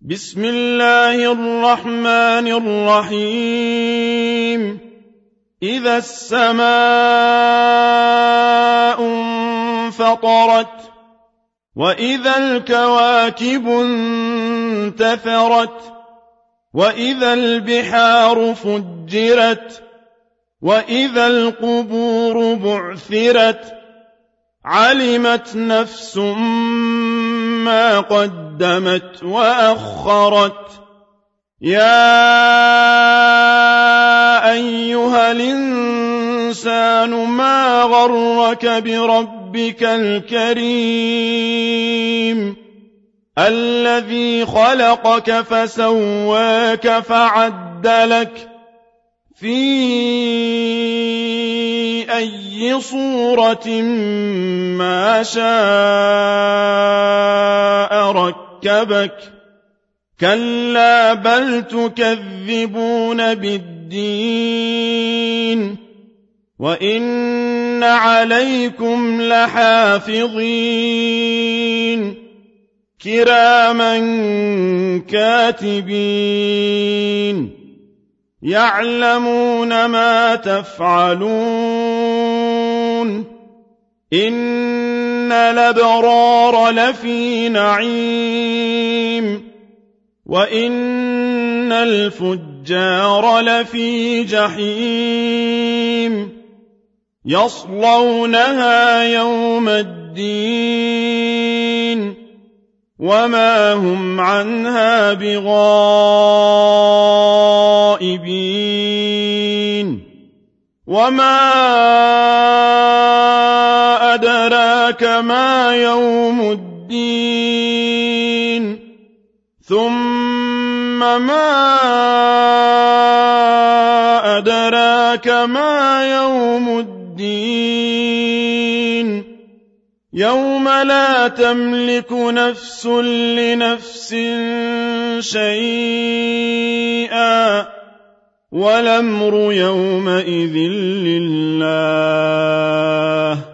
بسم الله الرحمن الرحيم إذا السماء انفطرت وإذا الكواكب انتثرت وإذا البحار فجرت وإذا القبور بعثرت علمت نفس ما قدمت وأخرت يا أيها الإنسان ما غرك بربك الكريم الذي خلقك فسواك فعدلك في أي صورة ما شاء ركبك كلا بل تكذبون بالدين وإن عليكم لحافظين كراما كاتبين يعلمون ما تفعلون إن الأبرار لفي نعيم وإن الفجار لفي جحيم يصلونها يوم الدين وما هم عنها بغائبين وما أدراك ما يوم الدين ثم ما أدراك ما يوم الدين يوم لا تملك نفس لنفس شيئا والأمر يومئذ لله